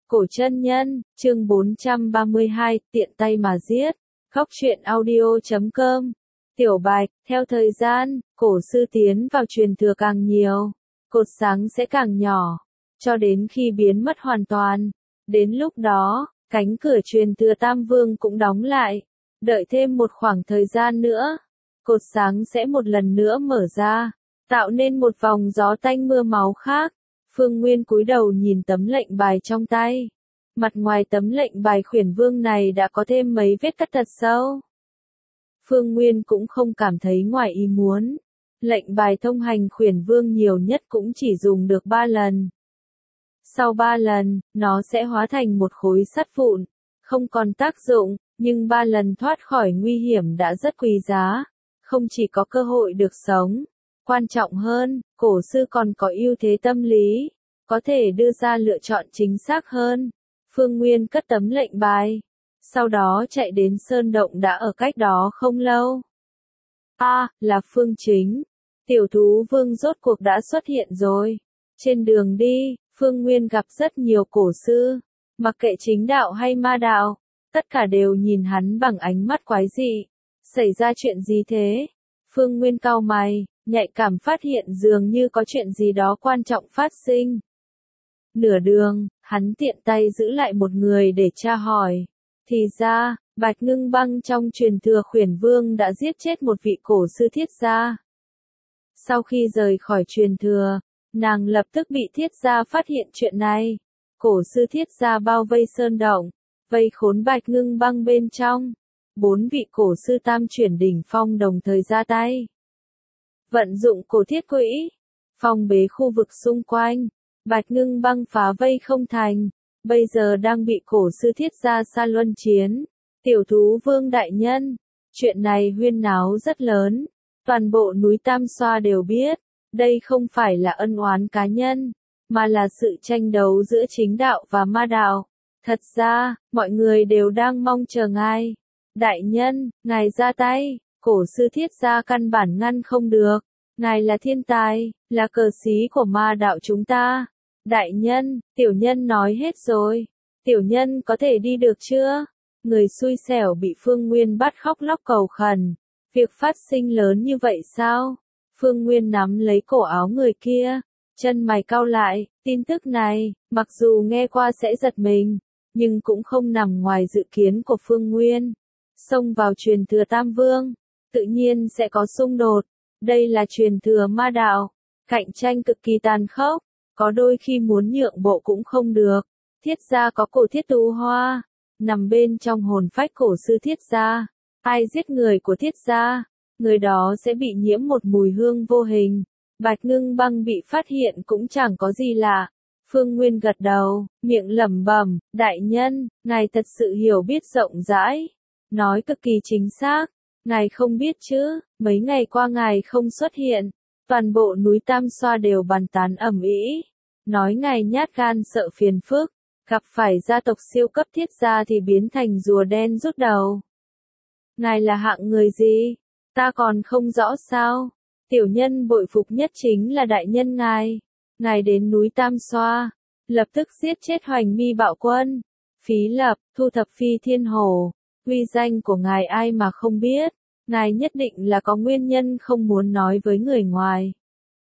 Cổ chân nhân, chương 432, tiện tay mà giết. Góc truyện audio.com. Tiểu Bạch, theo thời gian, cổ sư tiến vào truyền thừa càng nhiều, cột sáng sẽ càng nhỏ, cho đến khi biến mất hoàn toàn. Đến lúc đó, cánh cửa truyền thừa Tam Vương cũng đóng lại. Đợi thêm một khoảng thời gian nữa, cột sáng sẽ một lần nữa mở ra, tạo nên một vòng gió tanh mưa máu khác. Phương Nguyên cúi đầu nhìn tấm lệnh bài trong tay. Mặt ngoài tấm lệnh bài Khuyển Vương này đã có thêm mấy vết cắt thật sâu. Phương Nguyên cũng không cảm thấy ngoài ý muốn. Lệnh bài thông hành Khuyển Vương nhiều nhất cũng chỉ dùng được 3 lần. Sau 3 lần, nó sẽ hóa thành một khối sắt vụn, không còn tác dụng, nhưng 3 lần thoát khỏi nguy hiểm đã rất quý giá. Không chỉ có cơ hội được sống, quan trọng hơn, cổ sư còn có ưu thế tâm lý, có thể đưa ra lựa chọn chính xác hơn. Phương Nguyên cất tấm lệnh bài, sau đó chạy đến sơn động đã ở cách đó không lâu. Là Phương Chính. Tiểu thú vương rốt cuộc đã xuất hiện rồi. Trên đường đi, Phương Nguyên gặp rất nhiều cổ sư, mặc kệ chính đạo hay ma đạo, tất cả đều nhìn hắn bằng ánh mắt quái dị. Xảy ra chuyện gì thế? Phương Nguyên cau mày, nhạy cảm phát hiện dường như có chuyện gì đó quan trọng phát sinh. Nửa đường, hắn tiện tay giữ lại một người để tra hỏi. Thì ra, Bạch Ngưng Băng trong truyền thừa Khuyển Vương đã giết chết một vị cổ sư Thiết gia. Sau khi rời khỏi truyền thừa, nàng lập tức bị Thiết gia phát hiện chuyện này. Cổ sư Thiết gia bao vây sơn động, vây khốn Bạch Ngưng Băng bên trong. 4 vị cổ sư tam chuyển đỉnh phong đồng thời ra tay. Vận dụng cổ thiết quỹ, phong bế khu vực xung quanh. Bạch Ngưng Băng phá vây không thành, bây giờ đang bị cổ sư Thiết gia xa luân chiến. Tiểu thú vương đại nhân, chuyện này huyên náo rất lớn, toàn bộ núi Tam Xoa đều biết, đây không phải là ân oán cá nhân, mà là sự tranh đấu giữa chính đạo và ma đạo. Thật ra, mọi người đều đang mong chờ ngài. Đại nhân, ngài ra tay, cổ sư Thiết gia căn bản ngăn không được. Ngài là thiên tài, là cờ xí của ma đạo chúng ta. Đại nhân, tiểu nhân nói hết rồi. Tiểu nhân có thể đi được chưa? Người xui xẻo bị Phương Nguyên bắt khóc lóc cầu khẩn. Việc phát sinh lớn như vậy sao? Phương Nguyên nắm lấy cổ áo người kia, chân mày cau lại. Tin tức này, mặc dù nghe qua sẽ giật mình, nhưng cũng không nằm ngoài dự kiến của Phương Nguyên. Xông vào truyền thừa Tam Vương, tự nhiên sẽ có xung đột. Đây là truyền thừa ma đạo, cạnh tranh cực kỳ tàn khốc, có đôi khi muốn nhượng bộ cũng không được. Thiết gia có cổ Thiết Tu Hoa, nằm bên trong hồn phách cổ sư Thiết gia. Ai giết người của Thiết gia, người đó sẽ bị nhiễm một mùi hương vô hình. Bạch Ngưng Băng bị phát hiện cũng chẳng có gì lạ. Phương Nguyên gật đầu, miệng lẩm bẩm, đại nhân, ngài thật sự hiểu biết rộng rãi, nói cực kỳ chính xác. Ngài không biết chứ, mấy ngày qua ngài không xuất hiện, toàn bộ núi Tam Xoa đều bàn tán ầm ĩ, nói ngài nhát gan sợ phiền phức, gặp phải gia tộc siêu cấp Thiết gia thì biến thành rùa đen rút đầu. Ngài là hạng người gì? Ta còn không rõ sao? Tiểu nhân bội phục nhất chính là đại nhân ngài. Ngài đến núi Tam Xoa, lập tức giết chết Hoành Mi bạo quân, Phí Lập, thu thập Phi Thiên Hổ. Uy danh của ngài ai mà không biết, ngài nhất định là có nguyên nhân không muốn nói với người ngoài.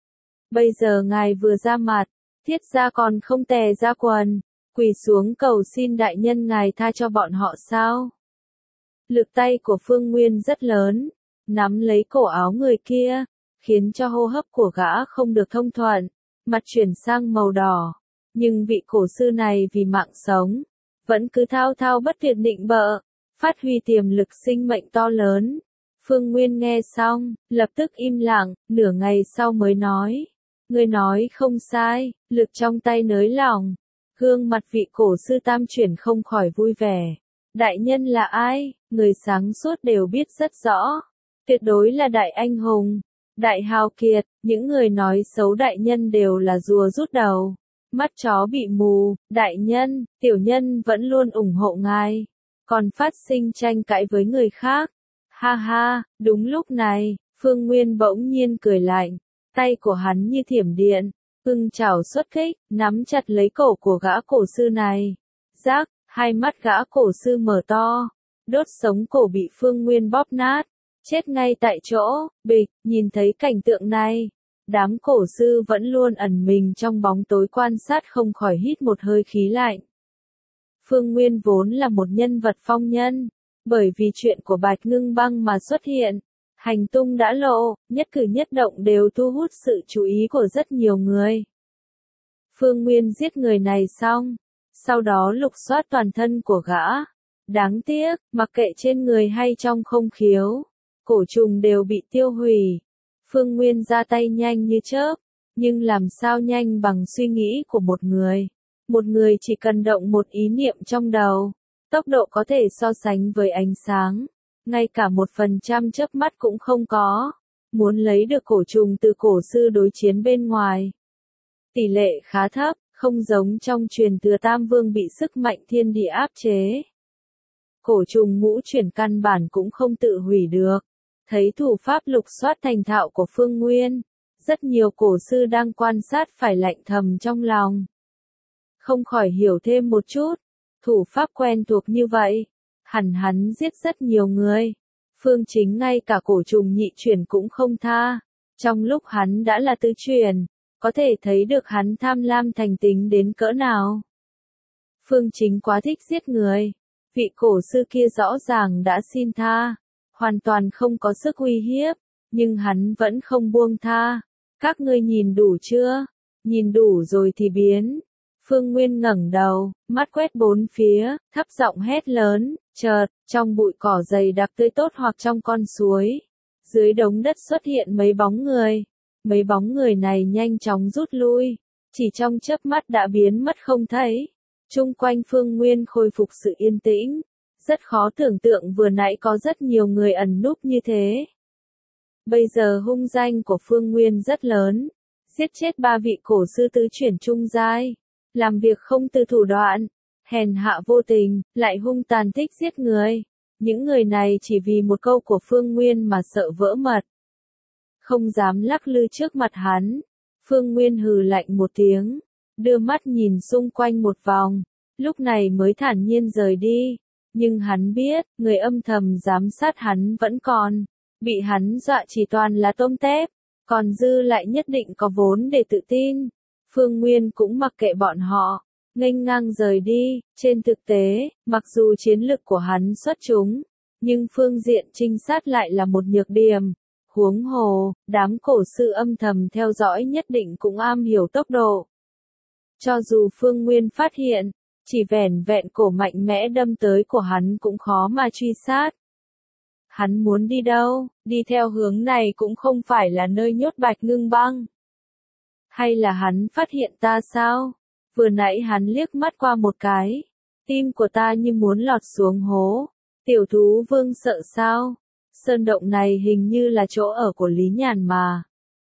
Bây giờ ngài vừa ra mặt, Thiết gia còn không tè ra quần, quỳ xuống cầu xin đại nhân ngài tha cho bọn họ sao? Lực tay của Phương Nguyên rất lớn, nắm lấy cổ áo người kia, khiến cho hô hấp của gã không được thông thuận, mặt chuyển sang màu đỏ. Nhưng vị cổ sư này vì mạng sống, vẫn cứ thao thao bất tuyệt định bợ, phát huy tiềm lực sinh mệnh to lớn. Phương Nguyên nghe xong, lập tức im lặng, nửa ngày sau mới nói. Người nói không sai, lực trong tay nới lỏng. Gương mặt vị cổ sư tam chuyển không khỏi vui vẻ. Đại nhân là ai? Người sáng suốt đều biết rất rõ. Tuyệt đối là đại anh hùng, đại hào kiệt. Những người nói xấu đại nhân đều là rùa rút đầu, mắt chó bị mù. Đại nhân, tiểu nhân vẫn luôn ủng hộ ngài, còn phát sinh tranh cãi với người khác. Ha ha, đúng lúc này, Phương Nguyên bỗng nhiên cười lạnh, tay của hắn như thiểm điện, ưng chảo xuất kích, nắm chặt lấy cổ của gã cổ sư này. Rác, hai mắt gã cổ sư mở to, đốt sống cổ bị Phương Nguyên bóp nát, chết ngay tại chỗ. Bịch, nhìn thấy cảnh tượng này, đám cổ sư vẫn luôn ẩn mình trong bóng tối quan sát không khỏi hít một hơi khí lạnh. Phương Nguyên vốn là một nhân vật phong nhân, bởi vì chuyện của Bạch Ngưng Băng mà xuất hiện, hành tung đã lộ, nhất cử nhất động đều thu hút sự chú ý của rất nhiều người. Phương Nguyên giết người này xong, sau đó lục soát toàn thân của gã. Đáng tiếc, mặc kệ trên người hay trong không khiếu, cổ trùng đều bị tiêu hủy. Phương Nguyên ra tay nhanh như chớp, nhưng làm sao nhanh bằng suy nghĩ của một người. Một người chỉ cần động một ý niệm trong đầu, tốc độ có thể so sánh với ánh sáng, ngay cả 1% chớp mắt cũng không có. Muốn lấy được cổ trùng từ cổ sư đối chiến bên ngoài, tỷ lệ khá thấp, không giống trong truyền thừa Tam Vương bị sức mạnh thiên địa áp chế. Cổ trùng ngũ chuyển căn bản cũng không tự hủy được. Thấy thủ pháp lục soát thành thạo của Phương Nguyên, rất nhiều cổ sư đang quan sát phải lạnh thầm trong lòng. Không khỏi hiểu thêm một chút, thủ pháp quen thuộc như vậy, hẳn hắn giết rất nhiều người. Phương Chính ngay cả cổ trùng nhị chuyển cũng không tha, trong lúc hắn đã là tứ chuyển, có thể thấy được hắn tham lam thành tính đến cỡ nào. Phương Chính quá thích giết người, vị cổ sư kia rõ ràng đã xin tha, hoàn toàn không có sức uy hiếp, nhưng hắn vẫn không buông tha. Các ngươi nhìn đủ chưa? Nhìn đủ rồi thì biến. Phương Nguyên ngẩng đầu, mắt quét bốn phía, thấp giọng hét lớn, chợt, trong bụi cỏ dày đặc tươi tốt hoặc trong con suối, dưới đống đất xuất hiện mấy bóng người. Mấy bóng người này nhanh chóng rút lui, chỉ trong chớp mắt đã biến mất không thấy. Chung quanh Phương Nguyên khôi phục sự yên tĩnh, rất khó tưởng tượng vừa nãy có rất nhiều người ẩn núp như thế. Bây giờ hung danh của Phương Nguyên rất lớn, giết chết 3 vị cổ sư tứ chuyển trung giai, làm việc không từ thủ đoạn, hèn hạ vô tình, lại hung tàn thích giết người. Những người này chỉ vì một câu của Phương Nguyên mà sợ vỡ mật, không dám lắc lư trước mặt hắn. Phương Nguyên hừ lạnh một tiếng, đưa mắt nhìn xung quanh một vòng, lúc này mới thản nhiên rời đi. Nhưng hắn biết, người âm thầm giám sát hắn vẫn còn, bị hắn dọa chỉ toàn là tôm tép, còn dư lại nhất định có vốn để tự tin. Phương Nguyên cũng mặc kệ bọn họ, nghênh ngang rời đi. Trên thực tế, mặc dù chiến lực của hắn xuất chúng, nhưng phương diện trinh sát lại là một nhược điểm. Huống hồ, đám cổ sư âm thầm theo dõi nhất định cũng am hiểu tốc độ. Cho dù Phương Nguyên phát hiện, chỉ vẻn vẹn cổ mạnh mẽ đâm tới của hắn cũng khó mà truy sát. Hắn muốn đi đâu, đi theo hướng này cũng không phải là nơi nhốt Bạch Ngưng Băng. Hay là hắn phát hiện ta sao? Vừa nãy hắn liếc mắt qua một cái, tim của ta như muốn lọt xuống hố. Tiểu thú vương sợ sao? Sơn động này hình như là chỗ ở của Lý Nhàn mà.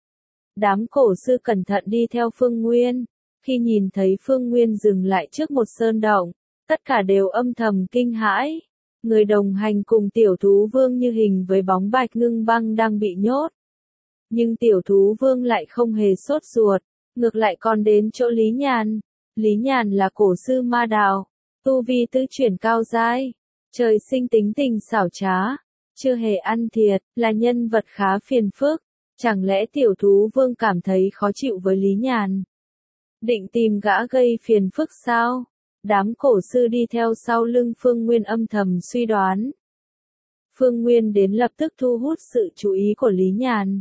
Đám cổ sư cẩn thận đi theo Phương Nguyên. Khi nhìn thấy Phương Nguyên dừng lại trước một sơn động, tất cả đều âm thầm kinh hãi. Người đồng hành cùng tiểu thú vương như hình với bóng Bạch Ngưng Băng đang bị nhốt. Nhưng tiểu thú vương lại không hề sốt ruột, ngược lại còn đến chỗ Lý Nhàn. Lý Nhàn là cổ sư ma đạo, tu vi tứ chuyển cao giai, trời sinh tính tình xảo trá, chưa hề ăn thiệt, là nhân vật khá phiền phức. Chẳng lẽ tiểu thú vương cảm thấy khó chịu với Lý Nhàn, định tìm gã gây phiền phức sao? Đám cổ sư đi theo sau lưng Phương Nguyên âm thầm suy đoán. Phương Nguyên đến lập tức thu hút sự chú ý của Lý Nhàn.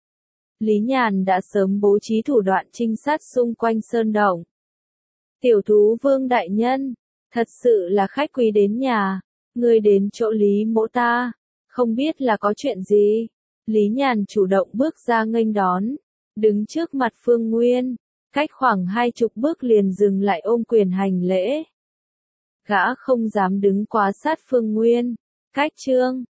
Lý Nhàn đã sớm bố trí thủ đoạn trinh sát xung quanh sơn động. Tiểu thú vương đại nhân, thật sự là khách quý đến nhà, người đến chỗ Lý mỗ ta, không biết là có chuyện gì. Lý Nhàn chủ động bước ra nghênh đón, đứng trước mặt Phương Nguyên, cách khoảng 20 bước liền dừng lại ôm quyền hành lễ. Gã không dám đứng quá sát Phương Nguyên, cách chương